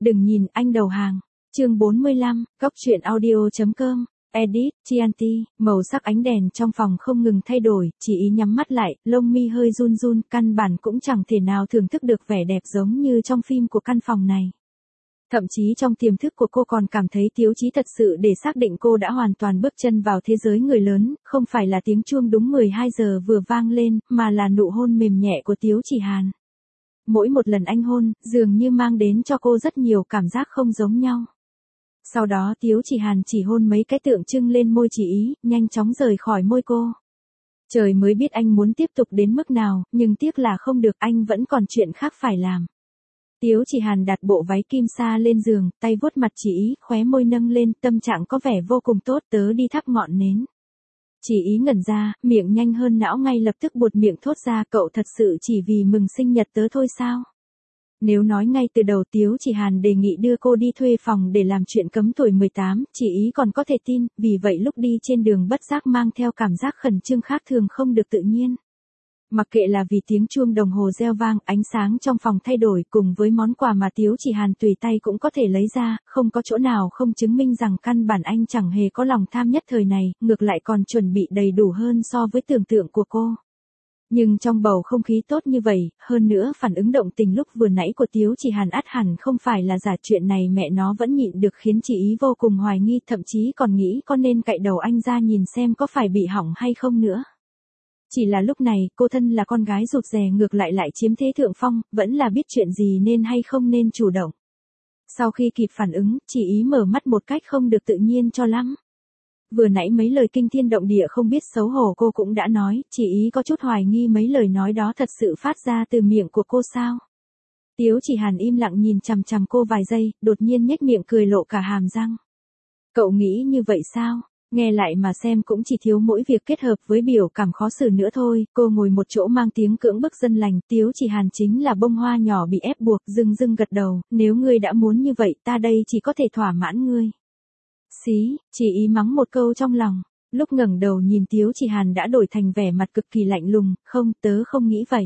Đừng nhìn, anh đầu hàng. Chương 45, Cóc truyện audio.com. Edit, Chianti, màu sắc ánh đèn trong phòng không ngừng thay đổi, chỉ ý nhắm mắt lại, lông mi hơi run run, căn bản cũng chẳng thể nào thưởng thức được vẻ đẹp giống như trong phim của căn phòng này. Thậm chí trong tiềm thức của cô còn cảm thấy Tiếu Chí thật sự để xác định cô đã hoàn toàn bước chân vào thế giới người lớn, không phải là tiếng chuông đúng 12 giờ vừa vang lên, mà là nụ hôn mềm nhẹ của Tiếu Chỉ Hàn. Mỗi một lần anh hôn, dường như mang đến cho cô rất nhiều cảm giác không giống nhau. Sau đó Tiếu Chỉ Hàn chỉ hôn mấy cái tượng trưng lên môi Chỉ Ý, nhanh chóng rời khỏi môi cô. Trời mới biết anh muốn tiếp tục đến mức nào, nhưng tiếc là không được, anh vẫn còn chuyện khác phải làm. Tiếu Chỉ Hàn đặt bộ váy kim sa lên giường, tay vuốt mặt Chỉ Ý, khóe môi nâng lên, tâm trạng có vẻ vô cùng tốt, tớ đi thắp ngọn nến. Chỉ Ý ngẩn ra, miệng nhanh hơn não ngay lập tức buột miệng thốt ra, cậu thật sự chỉ vì mừng sinh nhật tớ thôi sao? Nếu nói ngay từ đầu Tiếu Chỉ Hàn đề nghị đưa cô đi thuê phòng để làm chuyện cấm tuổi 18, Chỉ Ý còn có thể tin, vì vậy lúc đi trên đường bất giác mang theo cảm giác khẩn trương khác thường không được tự nhiên. Mặc kệ là vì tiếng chuông đồng hồ reo vang, ánh sáng trong phòng thay đổi cùng với món quà mà Tiếu Chỉ Hàn tùy tay cũng có thể lấy ra, không có chỗ nào không chứng minh rằng căn bản anh chẳng hề có lòng tham nhất thời này, ngược lại còn chuẩn bị đầy đủ hơn so với tưởng tượng của cô. Nhưng trong bầu không khí tốt như vậy, hơn nữa phản ứng động tình lúc vừa nãy của Tiếu Chỉ Hàn ắt hẳn không phải là giả, chuyện này mẹ nó vẫn nhịn được khiến Chỉ Ý vô cùng hoài nghi, thậm chí còn nghĩ có nên cạy đầu anh ra nhìn xem có phải bị hỏng hay không nữa. Chỉ là lúc này, cô thân là con gái rụt rè ngược lại chiếm thế thượng phong, vẫn là biết chuyện gì nên hay không nên chủ động. Sau khi kịp phản ứng, Chỉ Ý mở mắt một cách không được tự nhiên cho lắm. Vừa nãy mấy lời kinh thiên động địa không biết xấu hổ cô cũng đã nói, Chỉ Ý có chút hoài nghi mấy lời nói đó thật sự phát ra từ miệng của cô sao. Tiếu Chỉ Hàn im lặng nhìn chằm chằm cô vài giây, đột nhiên nhếch miệng cười lộ cả hàm răng. Cậu nghĩ như vậy sao? Nghe lại mà xem cũng chỉ thiếu mỗi việc kết hợp với biểu cảm khó xử nữa thôi. Cô ngồi một chỗ mang tiếng cưỡng bức dân lành, Tiếu Chỉ Hàn chính là bông hoa nhỏ bị ép buộc, dưng gật đầu, nếu ngươi đã muốn như vậy ta đây chỉ có thể thỏa mãn ngươi. Xí, Chỉ Ý mắng một câu trong lòng, lúc ngẩng đầu nhìn Tiếu Chỉ Hàn đã đổi thành vẻ mặt cực kỳ lạnh lùng, không, tớ không nghĩ vậy.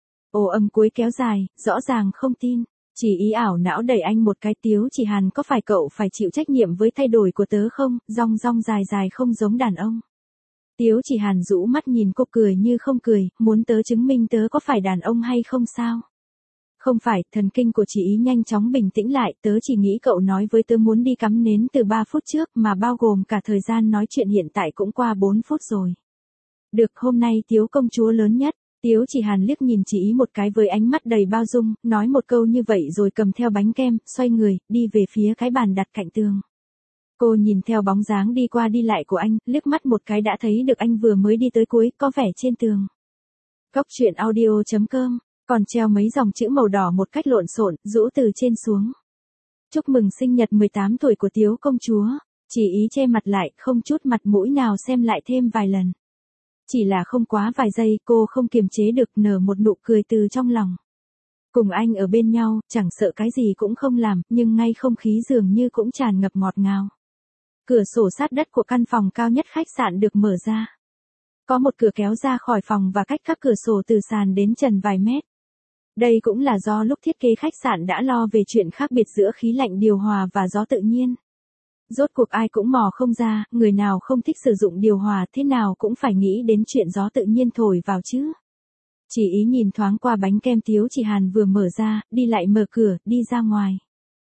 Ồ âm cuối kéo dài, rõ ràng không tin. Chỉ Ý ảo não đẩy anh một cái, Tiếu Chỉ Hàn có phải cậu phải chịu trách nhiệm với thay đổi của tớ không, rong dài không giống đàn ông. Tiếu Chỉ Hàn rũ mắt nhìn cô cười như không cười, muốn tớ chứng minh tớ có phải đàn ông hay không sao? Không phải, thần kinh của Chỉ Ý nhanh chóng bình tĩnh lại, tớ chỉ nghĩ cậu nói với tớ muốn đi cắm nến từ 3 phút trước mà bao gồm cả thời gian nói chuyện hiện tại cũng qua 4 phút rồi. Được, hôm nay Tiếu công chúa lớn nhất. Tiếu Chỉ Hàn liếc nhìn Chỉ Ý một cái với ánh mắt đầy bao dung, nói một câu như vậy rồi cầm theo bánh kem, xoay người, đi về phía cái bàn đặt cạnh tường. Cô nhìn theo bóng dáng đi qua đi lại của anh, liếc mắt một cái đã thấy được anh vừa mới đi tới cuối, có vẻ trên tường. Cóc truyện audio.com, còn treo mấy dòng chữ màu đỏ một cách lộn xộn, rũ từ trên xuống. Chúc mừng sinh nhật 18 tuổi của Tiếu công chúa. Chỉ Ý che mặt lại, không chút mặt mũi nào xem lại thêm vài lần. Chỉ là không quá vài giây cô không kiềm chế được nở một nụ cười từ trong lòng. Cùng anh ở bên nhau, chẳng sợ cái gì cũng không làm, nhưng ngay không khí dường như cũng tràn ngập ngọt ngào. Cửa sổ sát đất của căn phòng cao nhất khách sạn được mở ra. Có một cửa kéo ra khỏi phòng và cách các cửa sổ từ sàn đến trần vài mét. Đây cũng là do lúc thiết kế khách sạn đã lo về chuyện khác biệt giữa khí lạnh điều hòa và gió tự nhiên. Rốt cuộc ai cũng mò không ra, người nào không thích sử dụng điều hòa thế nào cũng phải nghĩ đến chuyện gió tự nhiên thổi vào chứ. Chỉ Ý nhìn thoáng qua bánh kem Tiếu Chỉ Hàn vừa mở ra, đi lại mở cửa, đi ra ngoài.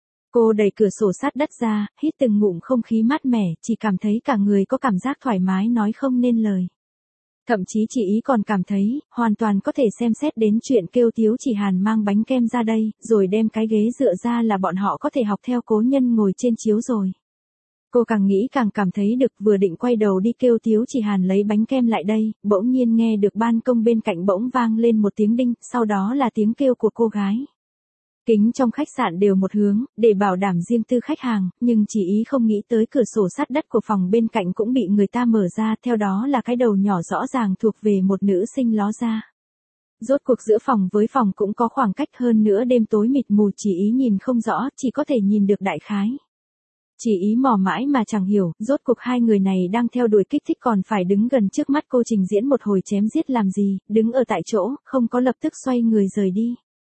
Cô đẩy cửa sổ sát đất ra, hít từng ngụm không khí mát mẻ, chỉ cảm thấy cả người có cảm giác thoải mái nói không nên lời. Thậm chí Chỉ Ý còn cảm thấy, hoàn toàn có thể xem xét đến chuyện kêu Tiếu Chỉ Hàn mang bánh kem ra đây, rồi đem cái ghế dựa ra là bọn họ có thể học theo Cố Nhân ngồi trên chiếu rồi. Cô càng nghĩ càng cảm thấy được, vừa định quay đầu đi kêu Tiếu Chỉ Hàn lấy bánh kem lại đây, bỗng nhiên nghe được ban công bên cạnh bỗng vang lên một tiếng đinh, sau đó là tiếng kêu của cô gái. Kính trong khách sạn đều một hướng, để bảo đảm riêng tư khách hàng, nhưng Chỉ Ý không nghĩ tới cửa sổ sát đất của phòng bên cạnh cũng bị người ta mở ra, theo đó là cái đầu nhỏ rõ ràng thuộc về một nữ sinh ló ra. Rốt cuộc giữa phòng với phòng cũng có khoảng cách, hơn nữa đêm tối mịt mù Chỉ Ý nhìn không rõ, chỉ có thể nhìn được đại khái. Chỉ Ý mò mãi mà chẳng hiểu, rốt cuộc hai người này đang theo đuổi kích thích còn phải đứng gần trước mắt cô trình diễn một hồi chém giết làm gì, đứng ở tại chỗ, không có lập tức xoay người rời đi.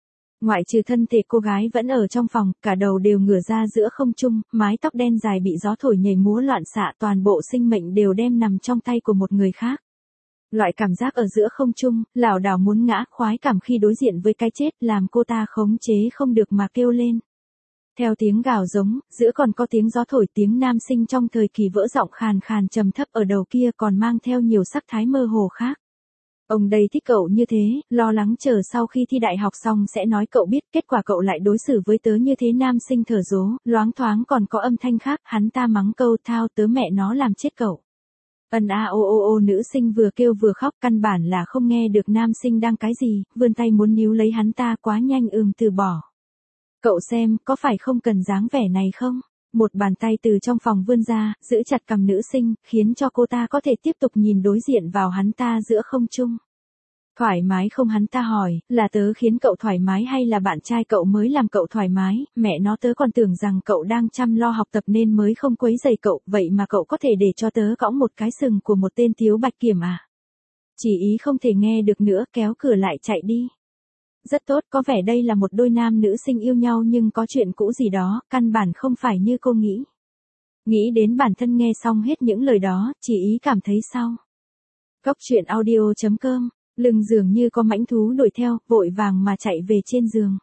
Ngoại trừ thân thể cô gái vẫn ở trong phòng, cả đầu đều ngửa ra giữa không trung, mái tóc đen dài bị gió thổi nhảy múa loạn xạ, toàn bộ sinh mệnh đều đem nằm trong tay của một người khác. Loại cảm giác ở giữa không trung, lảo đảo muốn ngã, khoái cảm khi đối diện với cái chết làm cô ta khống chế không được mà kêu lên. Theo tiếng gào giống, giữa còn có tiếng gió thổi, tiếng nam sinh trong thời kỳ vỡ giọng khàn khàn trầm thấp ở đầu kia còn mang theo nhiều sắc thái mơ hồ khác. Ông đây thích cậu như thế, lo lắng chờ sau khi thi đại học xong sẽ nói cậu biết, kết quả cậu lại đối xử với tớ như thế. Nam sinh thở dố, loáng thoáng còn có âm thanh khác, hắn ta mắng câu thao tớ mẹ nó làm chết cậu. Ân a ô ô ô, nữ sinh vừa kêu vừa khóc, căn bản là không nghe được nam sinh đang cái gì, vươn tay muốn níu lấy hắn ta quá nhanh, từ bỏ. Cậu xem, có phải không cần dáng vẻ này không? Một bàn tay từ trong phòng vươn ra, giữ chặt cằm nữ sinh, khiến cho cô ta có thể tiếp tục nhìn đối diện vào hắn ta giữa không trung. Thoải mái không, hắn ta hỏi, là tớ khiến cậu thoải mái hay là bạn trai cậu mới làm cậu thoải mái? Mẹ nó, tớ còn tưởng rằng cậu đang chăm lo học tập nên mới không quấy rầy cậu, vậy mà cậu có thể để cho tớ cõng một cái sừng của một tên thiếu bạch kiểm à? Chỉ ý không thể nghe được nữa, kéo cửa lại chạy đi. Rất tốt, có vẻ đây là một đôi nam nữ sinh yêu nhau nhưng có chuyện cũ gì đó, căn bản không phải như cô nghĩ. Nghĩ đến bản thân nghe xong hết những lời đó, chỉ ý cảm thấy sao? Cốc truyện audio.com, lưng dường như có mãnh thú đuổi theo, vội vàng mà chạy về trên giường.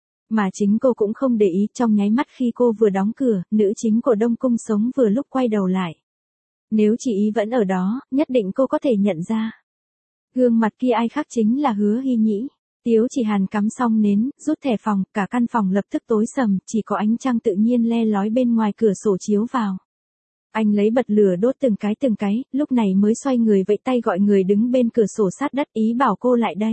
Mà chính cô cũng không để ý, trong nháy mắt khi cô vừa đóng cửa, nữ chính của Đông Cung Sống vừa lúc quay đầu lại. Nếu chị ý vẫn ở đó, nhất định cô có thể nhận ra. Gương mặt kia ai khác chính là Hứa Hy Nhĩ. Tiếu Chỉ Hàn cắm xong nến, rút thẻ phòng, cả căn phòng lập tức tối sầm, chỉ có ánh trăng tự nhiên le lói bên ngoài cửa sổ chiếu vào. Anh lấy bật lửa đốt từng cái, lúc này mới xoay người vẫy tay gọi người đứng bên cửa sổ sát đất, ý bảo cô lại đây.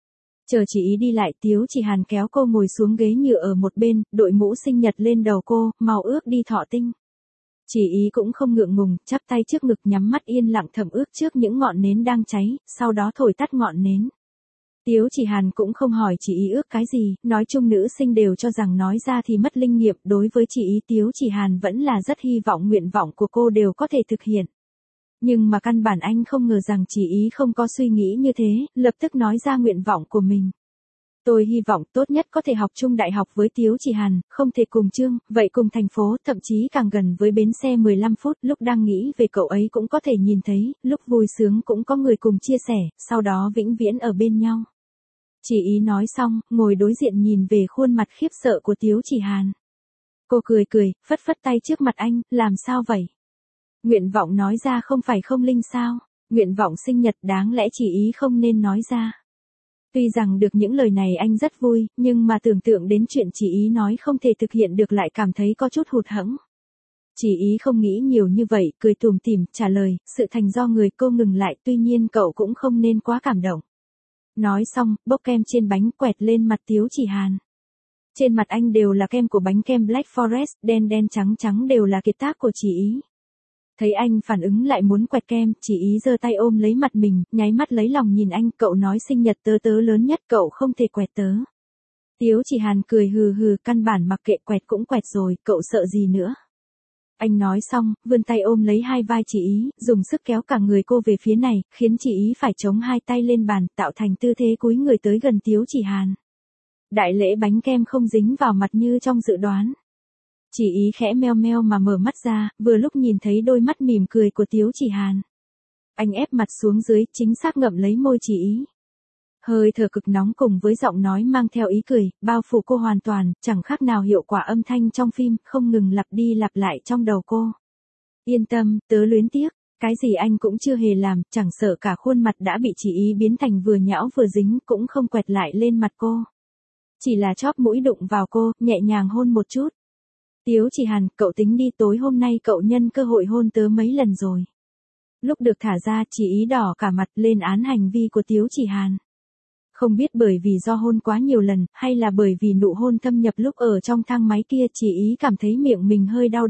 Chờ chị ý đi lại, Tiếu Chỉ Hàn kéo cô ngồi xuống ghế nhựa ở một bên, đội mũ sinh nhật lên đầu cô, màu ước đi thọ tinh. Chị ý cũng không ngượng ngùng, chắp tay trước ngực nhắm mắt yên lặng thầm ước trước những ngọn nến đang cháy, sau đó thổi tắt ngọn nến. Tiếu Chỉ Hàn cũng không hỏi chị ý ước cái gì, nói chung nữ sinh đều cho rằng nói ra thì mất linh nghiệm, đối với chị ý Tiếu Chỉ Hàn vẫn là rất hy vọng nguyện vọng của cô đều có thể thực hiện. Nhưng mà căn bản anh không ngờ rằng chị ý không có suy nghĩ như thế, lập tức nói ra nguyện vọng của mình. Tôi hy vọng tốt nhất có thể học chung đại học với Tiếu Chỉ Hàn, không thể cùng chương, vậy cùng thành phố, thậm chí càng gần với bến xe 15 phút, lúc đang nghĩ về cậu ấy cũng có thể nhìn thấy, lúc vui sướng cũng có người cùng chia sẻ, sau đó vĩnh viễn ở bên nhau. Chị ý nói xong, ngồi đối diện nhìn về khuôn mặt khiếp sợ của Tiếu Chỉ Hàn. Cô cười, phất phất tay trước mặt anh, làm sao vậy? Nguyện vọng nói ra không phải không linh sao? Nguyện vọng sinh nhật đáng lẽ chị ý không nên nói ra. Tuy rằng được những lời này anh rất vui, nhưng mà tưởng tượng đến chuyện chị ý nói không thể thực hiện được lại cảm thấy có chút hụt hẫng. Chị ý không nghĩ nhiều như vậy, cười tủm tỉm, trả lời, sự thành do người. Cô ngừng lại, tuy nhiên cậu cũng không nên quá cảm động. Nói xong, bốc kem trên bánh quẹt lên mặt Tiếu Chỉ Hàn. Trên mặt anh đều là kem của bánh kem Black Forest, đen đen trắng trắng đều là kiệt tác của chị ý. Thấy anh phản ứng lại muốn quẹt kem, chị ý giơ tay ôm lấy mặt mình, nháy mắt lấy lòng nhìn anh, cậu nói sinh nhật tớ lớn nhất, cậu không thể quẹt tớ. Tiếu Chỉ Hàn cười hừ, căn bản mặc kệ, quẹt cũng quẹt rồi, cậu sợ gì nữa. Anh nói xong, vươn tay ôm lấy hai vai chị ý, dùng sức kéo cả người cô về phía này, khiến chị ý phải chống hai tay lên bàn, tạo thành tư thế cúi người tới gần Tiếu Chỉ Hàn. Đại lễ bánh kem không dính vào mặt như trong dự đoán. Chị ý khẽ meo meo mà mở mắt ra, vừa lúc nhìn thấy đôi mắt mỉm cười của Tiếu Chỉ Hàn. Anh ép mặt xuống dưới, chính xác ngậm lấy môi chị ý. Hơi thở cực nóng cùng với giọng nói mang theo ý cười, bao phủ cô hoàn toàn, chẳng khác nào hiệu quả âm thanh trong phim, không ngừng lặp đi lặp lại trong đầu cô. Yên tâm, tớ luyến tiếc, cái gì anh cũng chưa hề làm, chẳng sợ cả khuôn mặt đã bị chị ý biến thành vừa nhão vừa dính, cũng không quẹt lại lên mặt cô. Chỉ là chóp mũi đụng vào cô, nhẹ nhàng hôn một chút. Tiếu Chỉ Hàn, cậu tính đi, tối hôm nay cậu nhân cơ hội hôn tớ mấy lần rồi. Lúc được thả ra, chị ý đỏ cả mặt lên án hành vi của Tiếu Chỉ Hàn. Không biết bởi vì do hôn quá nhiều lần, hay là bởi vì nụ hôn thâm nhập lúc ở trong thang máy kia, chị ý cảm thấy miệng mình hơi đau.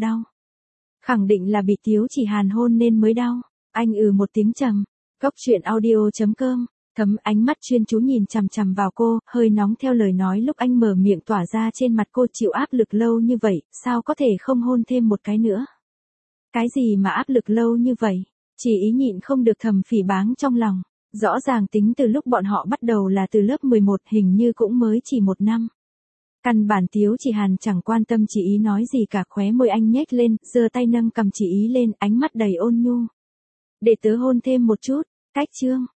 Khẳng định là bị Tiếu Chỉ Hàn hôn nên mới đau. Anh một tiếng trầm. Cốc truyện audio.com. Thấm ánh mắt chuyên chú nhìn chằm chằm vào cô, hơi nóng theo lời nói lúc anh mở miệng tỏa ra trên mặt cô. Chịu áp lực lâu như vậy, sao có thể không hôn thêm một cái nữa? Cái gì mà áp lực lâu như vậy? Chị ý nhịn không được thầm phỉ báng trong lòng. Rõ ràng tính từ lúc bọn họ bắt đầu là từ lớp 11, hình như cũng mới chỉ 1 năm. Căn bản Tiếu Chỉ Hàn chẳng quan tâm chị ý nói gì cả, khóe môi anh nhếch lên, giơ tay nâng cầm chị ý lên, ánh mắt đầy ôn nhu. Để tớ hôn thêm một chút, cách chương.